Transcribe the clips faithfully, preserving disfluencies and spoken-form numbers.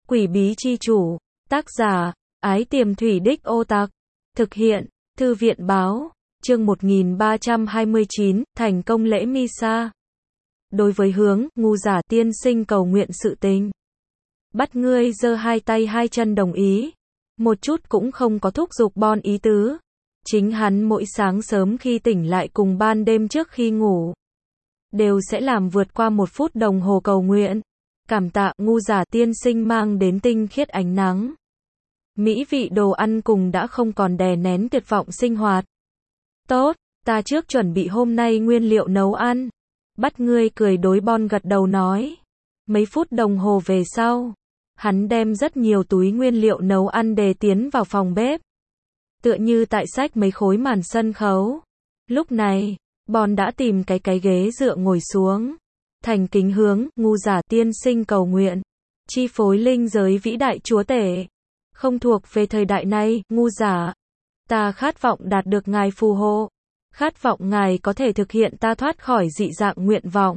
Quỷ bí chi chủ, tác giả, Ái Tiềm Thủy Đích Ô Tặc, thực hiện, Thư viện báo, chương một nghìn ba trăm hai mươi chín, thành công lễ Misa. Đối với hướng, ngu giả tiên sinh cầu nguyện sự tình. Bắt ngươi giơ hai tay hai chân đồng ý. Một chút cũng không có thúc giục bon ý tứ. Chính hắn mỗi sáng sớm khi tỉnh lại cùng ban đêm trước khi ngủ, đều sẽ làm vượt qua một phút đồng hồ cầu nguyện. Cảm tạ ngu giả tiên sinh mang đến tinh khiết ánh nắng. Mỹ vị đồ ăn cùng đã không còn đè nén tuyệt vọng sinh hoạt. Tốt, ta trước chuẩn bị hôm nay nguyên liệu nấu ăn. Bắt ngươi cười đối bon gật đầu nói. Mấy phút đồng hồ về sau, hắn đem rất nhiều túi nguyên liệu nấu ăn đề tiến vào phòng bếp. Tựa như tại sách mấy khối màn sân khấu. Lúc này, bon đã tìm cái cái ghế dựa ngồi xuống. Thành kính hướng, ngu giả tiên sinh cầu nguyện. Chi phối linh giới vĩ đại chúa tể. Không thuộc về thời đại này, ngu giả. Ta khát vọng đạt được ngài phù hộ. Khát vọng ngài có thể thực hiện ta thoát khỏi dị dạng nguyện vọng.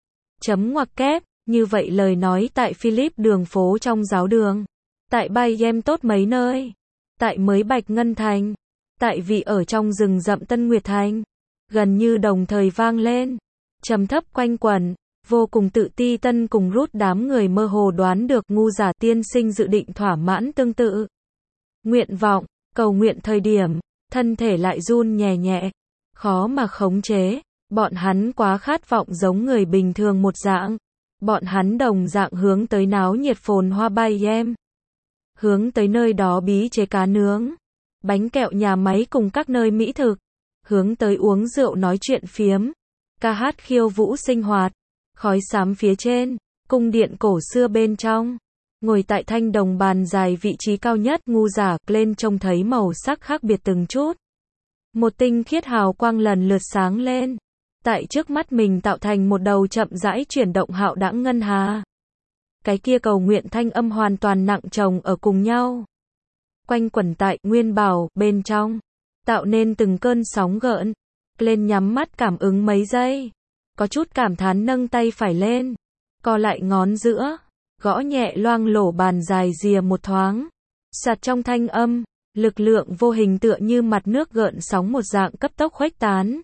Chấm ngoặc kép, như vậy lời nói tại Philip đường phố trong giáo đường. Tại Bayem tốt mấy nơi. Tại mới Bạch Ngân Thành. Tại vị ở trong rừng rậm Tân Nguyệt Thành. Gần như đồng thời vang lên. Trầm thấp quanh quẩn. Vô cùng tự ti tân cùng rút đám người mơ hồ đoán được ngu giả tiên sinh dự định thỏa mãn tương tự. Nguyện vọng, cầu nguyện thời điểm, thân thể lại run nhẹ nhẹ. Khó mà khống chế, bọn hắn quá khát vọng giống người bình thường một dạng. Bọn hắn đồng dạng hướng tới náo nhiệt phồn hoa Bayem. Hướng tới nơi đó bí chế cá nướng, bánh kẹo nhà máy cùng các nơi mỹ thực. Hướng tới uống rượu nói chuyện phiếm, ca hát khiêu vũ sinh hoạt. Khói xám phía trên, cung điện cổ xưa bên trong. Ngồi tại thanh đồng bàn dài vị trí cao nhất ngu giả lên trông thấy màu sắc khác biệt từng chút. Một tinh khiết hào quang lần lượt sáng lên. Tại trước mắt mình tạo thành một đầu chậm rãi chuyển động hạo đãng ngân hà. Cái kia cầu nguyện thanh âm hoàn toàn nặng chồng ở cùng nhau. Quanh quẩn tại nguyên bảo bên trong. Tạo nên từng cơn sóng gợn. Lên nhắm mắt cảm ứng mấy giây. Có chút cảm thán nâng tay phải lên. Co lại ngón giữa. Gõ nhẹ loang lổ bàn dài rìa một thoáng. Sạt trong thanh âm. Lực lượng vô hình tựa như mặt nước gợn sóng một dạng cấp tốc khuếch tán.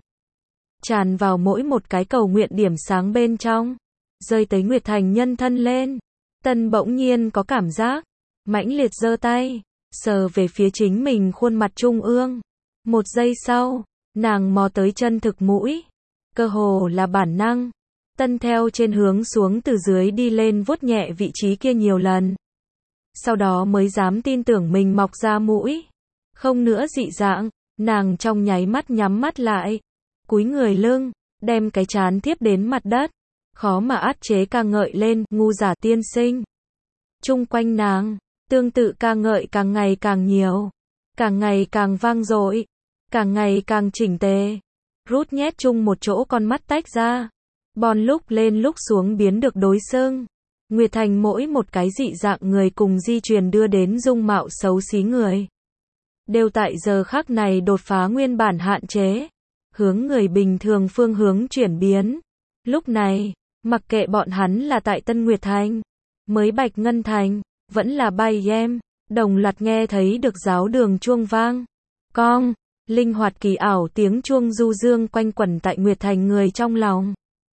Tràn vào mỗi một cái cầu nguyện điểm sáng bên trong. Rơi tới Nguyệt Thành nhân thân lên. Tân bỗng nhiên có cảm giác. Mãnh liệt giơ tay. Sờ về phía chính mình khuôn mặt trung ương. Một giây sau. Nàng mò tới chân thực mũi. Cơ hồ là bản năng. Tân theo trên hướng xuống từ dưới đi lên vuốt nhẹ vị trí kia nhiều lần. Sau đó mới dám tin tưởng mình mọc ra mũi. Không nữa dị dạng, nàng trong nháy mắt nhắm mắt lại. Cúi người lưng, đem cái trán tiếp đến mặt đất. Khó mà át chế ca ngợi lên, ngu giả tiên sinh. Chung quanh nàng, tương tự ca ngợi càng ngày càng nhiều. Càng ngày càng vang dội. Càng ngày càng chỉnh tề. Rút nhét chung một chỗ con mắt tách ra. Bon lúc lên lúc xuống biến được đối xưng. Nguyệt Thành mỗi một cái dị dạng người cùng di truyền đưa đến dung mạo xấu xí người. Đều tại giờ khắc này đột phá nguyên bản hạn chế. Hướng người bình thường phương hướng chuyển biến. Lúc này, mặc kệ bọn hắn là tại Tân Nguyệt Thành, mới Bạch Ngân Thành, vẫn là Bayem, đồng loạt nghe thấy được giáo đường chuông vang. Cong. Linh hoạt kỳ ảo tiếng chuông du dương quanh quẩn tại Nguyệt Thành người trong lòng.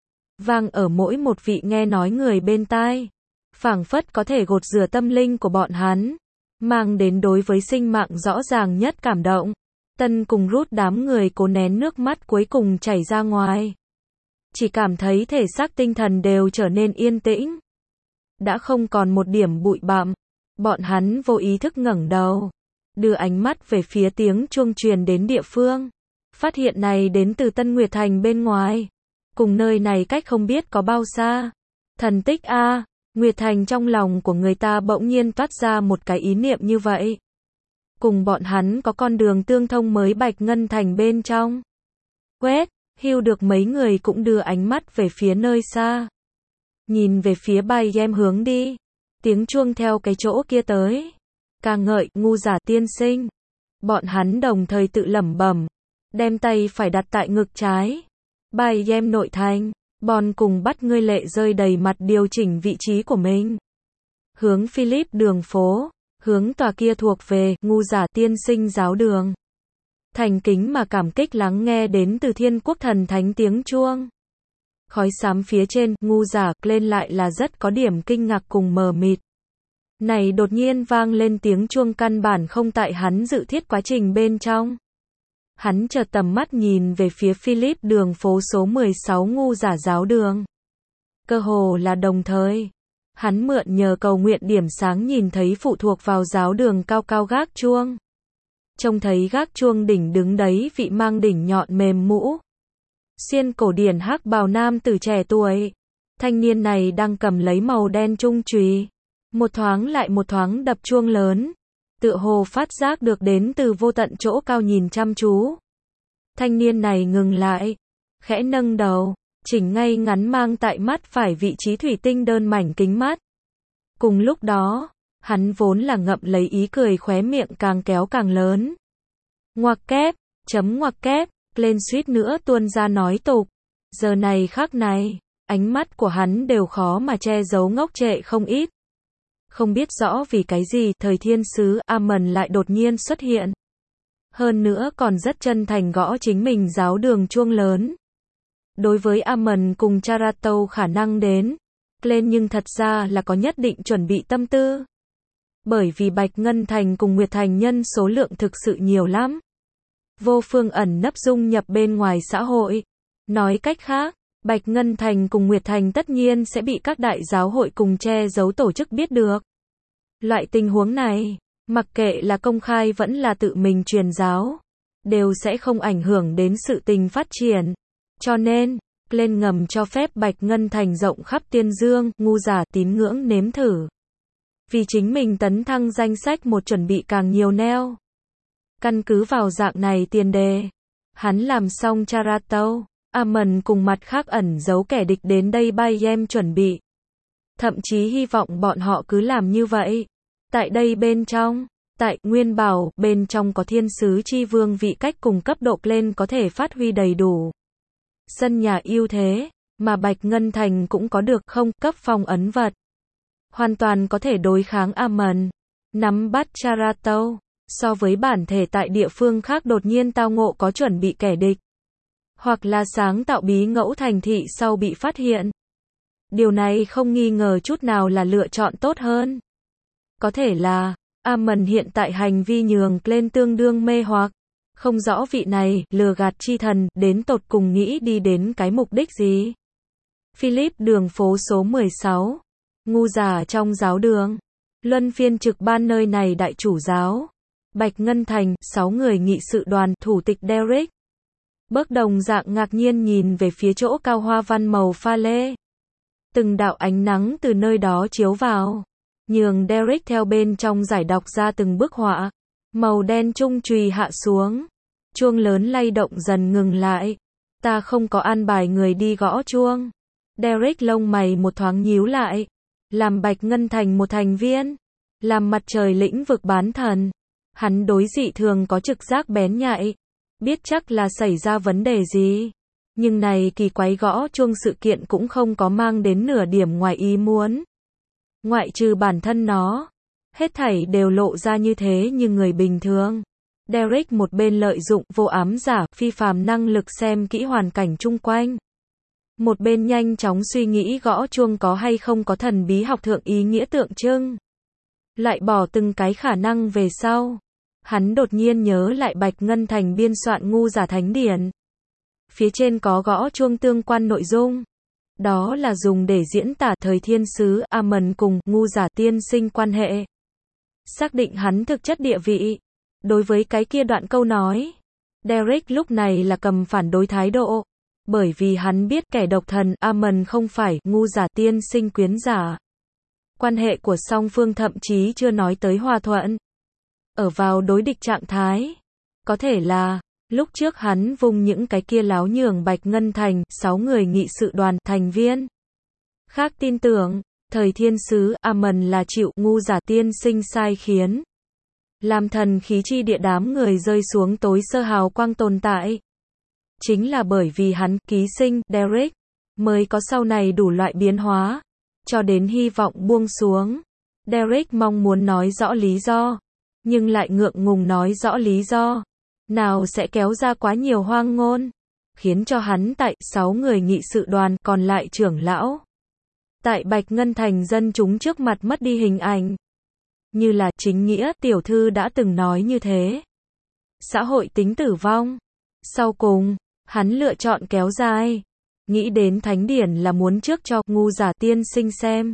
Vang ở mỗi một vị nghe nói người bên tai. Phảng phất có thể gột rửa tâm linh của bọn hắn. Mang đến đối với sinh mạng rõ ràng nhất cảm động. Tân cùng rút đám người cố nén nước mắt cuối cùng chảy ra ngoài. Chỉ cảm thấy thể xác tinh thần đều trở nên yên tĩnh. Đã không còn một điểm bụi bặm. Bọn hắn vô ý thức ngẩng đầu. Đưa ánh mắt về phía tiếng chuông truyền đến địa phương. Phát hiện này đến từ Tân Nguyệt Thành bên ngoài. Cùng nơi này cách không biết có bao xa. Thần tích a, Nguyệt Thành trong lòng của người ta bỗng nhiên toát ra một cái ý niệm như vậy. Cùng bọn hắn có con đường tương thông mới Bạch Ngân Thành bên trong. Quét, hưu được mấy người cũng đưa ánh mắt về phía nơi xa. Nhìn về phía Bayem hướng đi. Tiếng chuông theo cái chỗ kia tới. Ca ngợi, ngu giả tiên sinh. Bọn hắn đồng thời tự lẩm bẩm. Đem tay phải đặt tại ngực trái. Bayem nội thành. Bon cùng bắt ngươi lệ rơi đầy mặt điều chỉnh vị trí của mình. hướng Philip đường phố, hướng tòa kia thuộc về Ngu Giả Tiên Sinh giáo đường. Thành kính mà cảm kích lắng nghe đến từ Thiên Quốc thần thánh tiếng chuông. Khói xám phía trên, Ngu Giả lên lại là rất có điểm kinh ngạc cùng mờ mịt. Này đột nhiên vang lên tiếng chuông căn bản không tại hắn dự thiết quá trình bên trong. Hắn chợt tầm mắt nhìn về phía Philip đường phố số mười sáu Ngu Giả giáo đường. Cơ hồ là đồng thời. Hắn mượn nhờ cầu nguyện điểm sáng nhìn thấy phụ thuộc vào giáo đường cao cao gác chuông. Trông thấy gác chuông đỉnh đứng đấy vị mang đỉnh nhọn mềm mũ. Xiên cổ điển hắc bào nam tử trẻ tuổi. Thanh niên này đang cầm lấy màu đen trung chùy. Một thoáng lại một thoáng đập chuông lớn. Tựa hồ phát giác được đến từ vô tận chỗ cao nhìn chăm chú. Thanh niên này ngừng lại. Khẽ nâng đầu. Chỉnh ngay ngắn mang tại mắt phải vị trí thủy tinh đơn mảnh kính mắt. Cùng lúc đó, hắn vốn là ngậm lấy ý cười khóe miệng càng kéo càng lớn. Ngoặc kép, chấm ngoặc kép, lên suýt nữa tuôn ra nói tục. Giờ này khắc này, ánh mắt của hắn đều khó mà che giấu ngốc trệ không ít. Không biết rõ vì cái gì thời thiên sứ Amon lại đột nhiên xuất hiện. Hơn nữa còn rất chân thành gõ chính mình giáo đường chuông lớn. Đối với Amon cùng Charato khả năng đến lên nhưng thật ra là có nhất định chuẩn bị tâm tư. Bởi vì Bạch Ngân Thành cùng Nguyệt Thành nhân số lượng thực sự nhiều lắm. Vô phương ẩn nấp dung nhập bên ngoài xã hội. Nói cách khác, Bạch Ngân Thành cùng Nguyệt Thành tất nhiên sẽ bị các đại giáo hội cùng che giấu tổ chức biết được. Loại tình huống này, mặc kệ là công khai vẫn là tự mình truyền giáo, đều sẽ không ảnh hưởng đến sự tình phát triển. Cho nên, lên ngầm cho phép Bạch Ngân Thành rộng khắp Tiên Dương, Ngu Giả tín ngưỡng nếm thử. Vì chính mình tấn thăng danh sách một chuẩn bị càng nhiều neo. Căn cứ vào dạng này tiền đề, hắn làm xong Charato, Amon cùng mặt khác ẩn giấu kẻ địch đến đây bay em chuẩn bị. Thậm chí hy vọng bọn họ cứ làm như vậy. Tại đây bên trong, tại Nguyên Bảo, bên trong có thiên sứ chi vương vị cách cùng cấp độ lên có thể phát huy đầy đủ. Sân nhà ưu thế, mà Bạch Ngân Thành cũng có được không cấp phong ấn vật. Hoàn toàn có thể đối kháng Amon. Nắm bắt Charato, so với bản thể tại địa phương khác đột nhiên tao ngộ có chuẩn bị kẻ địch. Hoặc là sáng tạo bí ngẫu thành thị sau bị phát hiện. Điều này không nghi ngờ chút nào là lựa chọn tốt hơn. Có thể là, Amon hiện tại hành vi nhường lên tương đương mê hoặc. Không rõ vị này, lừa gạt chi thần, đến tột cùng nghĩ đi đến cái mục đích gì. Philip đường phố số mười sáu. Ngu Giả trong giáo đường. Luân phiên trực ban nơi này đại chủ giáo. Bạch Ngân Thành, sáu người nghị sự đoàn, thủ tịch Derek. Bước đồng dạng ngạc nhiên nhìn về phía chỗ cao hoa văn màu pha lê. Từng đạo ánh nắng từ nơi đó chiếu vào. Nhường Derek theo bên trong giải đọc ra từng bức họa. Màu đen trung chùy hạ xuống. Chuông lớn lay động dần ngừng lại. Ta không có an bài người đi gõ chuông. Derek lông mày một thoáng nhíu lại. Làm Bạch Ngân Thành một thành viên. Làm mặt trời lĩnh vực bán thần. Hắn đối dị thường có trực giác bén nhạy. Biết chắc là xảy ra vấn đề gì. Nhưng này kỳ quái gõ chuông sự kiện cũng không có mang đến nửa điểm ngoài ý muốn. Ngoại trừ bản thân nó. Hết thảy đều lộ ra như thế như người bình thường. Derek một bên lợi dụng vô ám giả, phi phàm năng lực xem kỹ hoàn cảnh chung quanh. Một bên nhanh chóng suy nghĩ gõ chuông có hay không có thần bí học thượng ý nghĩa tượng trưng. Lại bỏ từng cái khả năng về sau. Hắn đột nhiên nhớ lại Bạch Ngân Thành biên soạn Ngu Giả Thánh Điển. Phía trên có gõ chuông tương quan nội dung. Đó là dùng để diễn tả thời thiên sứ Amon cùng Ngu Giả tiên sinh quan hệ. Xác định hắn thực chất địa vị. Đối với cái kia đoạn câu nói, Derek lúc này là cầm phản đối thái độ. Bởi vì hắn biết kẻ độc thần Amon không phải Ngu Giả tiên sinh quyến giả. Quan hệ của song phương thậm chí chưa nói tới hòa thuận. Ở vào đối địch trạng thái. Có thể là, lúc trước hắn vung những cái kia láo nhường Bạch Ngân Thành, sáu người nghị sự đoàn, thành viên. Khác tin tưởng, thời thiên sứ Amon là chịu Ngu Giả tiên sinh sai khiến. Làm thần khí chi địa đám người rơi xuống tối sơ hào quang tồn tại. Chính là bởi vì hắn, ký sinh, Derek, mới có sau này đủ loại biến hóa. Cho đến hy vọng buông xuống. Derek mong muốn nói rõ lý do, nhưng lại ngượng ngùng nói rõ lý do. Nào sẽ kéo ra quá nhiều hoang ngôn, khiến cho hắn tại sáu người nghị sự đoàn còn lại trưởng lão. Tại Bạch Ngân Thành dân chúng trước mặt mất đi hình ảnh. Như là chính nghĩa tiểu thư đã từng nói như thế. Xã hội tính tử vong. Sau cùng, hắn lựa chọn kéo dài. Nghĩ đến thánh điển là muốn trước cho ngu giả tiên sinh xem.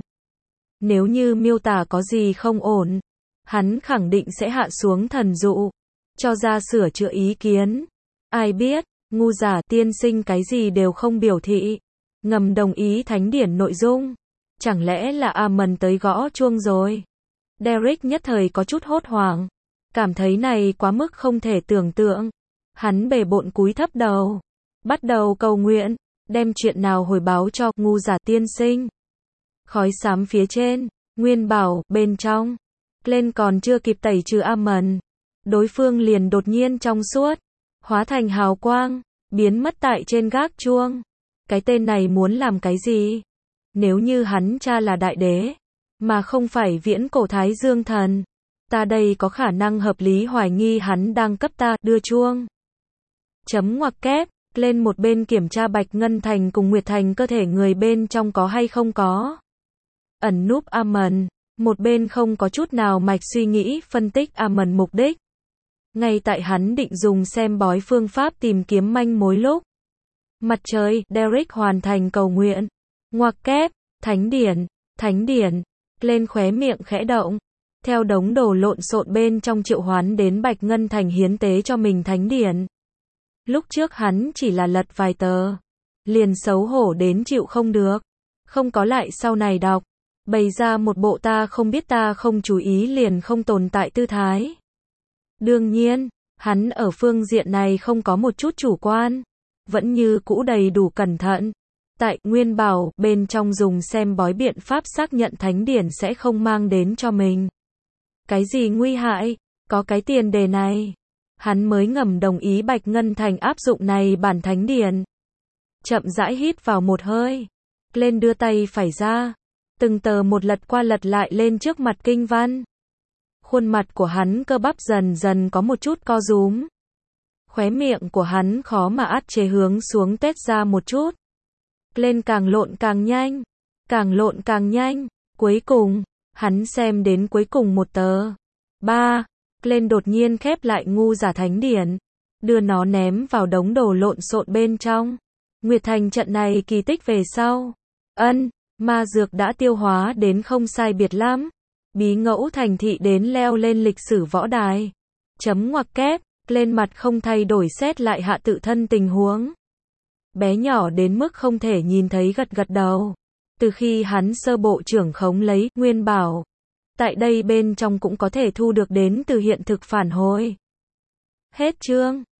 Nếu như miêu tả có gì không ổn, hắn khẳng định sẽ hạ xuống thần dụ, cho ra sửa chữa ý kiến. Ai biết, ngu giả tiên sinh cái gì đều không biểu thị, ngầm đồng ý thánh điển nội dung. Chẳng lẽ là Amon tới gõ chuông rồi? Derek nhất thời có chút hốt hoảng, cảm thấy này quá mức không thể tưởng tượng. Hắn bề bộn cúi thấp đầu, bắt đầu cầu nguyện, đem chuyện nào hồi báo cho ngu giả tiên sinh. Khói xám phía trên, Nguyên Bảo, bên trong. Lên còn chưa kịp tẩy trừ Amon, đối phương liền đột nhiên trong suốt, hóa thành hào quang, biến mất tại trên gác chuông. Cái tên này muốn làm cái gì? Nếu như hắn cha là đại đế, mà không phải viễn cổ Thái Dương thần, ta đây có khả năng hợp lý hoài nghi hắn đang cấp ta đưa chuông. Chấm ngoặc kép, lên một bên kiểm tra Bạch Ngân Thành cùng Nguyệt Thành cơ thể người bên trong có hay không có. Ẩn núp Amon, một bên không có chút nào mạch suy nghĩ phân tích Amon mục đích. Ngay tại hắn định dùng xem bói phương pháp tìm kiếm manh mối lúc. Mặt trời, Derek hoàn thành cầu nguyện. Ngoặc kép, thánh điển, thánh điển, lên khóe miệng khẽ động. Theo đống đồ lộn xộn bên trong triệu hoán đến Bạch Ngân Thành hiến tế cho mình thánh điển. Lúc trước hắn chỉ là lật vài tờ, liền xấu hổ đến chịu không được. Không có lại sau này đọc, bày ra một bộ ta không biết ta không chú ý liền không tồn tại tư thái. Đương nhiên, hắn ở phương diện này không có một chút chủ quan, vẫn như cũ đầy đủ cẩn thận. Tại Nguyên Bảo, bên trong dùng xem bói biện pháp xác nhận thánh điển sẽ không mang đến cho mình cái gì nguy hại, có cái tiền đề này. Hắn mới ngầm đồng ý Bạch Ngân Thành áp dụng này bản thánh điển. Chậm rãi hít vào một hơi, lên đưa tay phải ra, từng tờ một lật qua lật lại lên trước mặt kinh văn. Khuôn mặt của hắn cơ bắp dần dần có một chút co rúm. Khóe miệng của hắn khó mà át chế hướng xuống tét ra một chút. Lên càng lộn càng nhanh, càng lộn càng nhanh, cuối cùng, hắn xem đến cuối cùng một tờ. Ba, lên đột nhiên khép lại ngu giả thánh điển, đưa nó ném vào đống đồ lộn xộn bên trong. Nguyệt Thành trận này kỳ tích về sau. Ân, ma dược đã tiêu hóa đến không sai biệt lắm. Bí ngẫu thành thị đến leo lên lịch sử võ đài. Chấm ngoặc kép, lên mặt không thay đổi xét lại hạ tự thân tình huống. Bé nhỏ đến mức không thể nhìn thấy gật gật đầu. Từ khi hắn sơ bộ trưởng khống lấy Nguyên Bảo, tại đây bên trong cũng có thể thu được đến từ hiện thực phản hồi. Hết chương.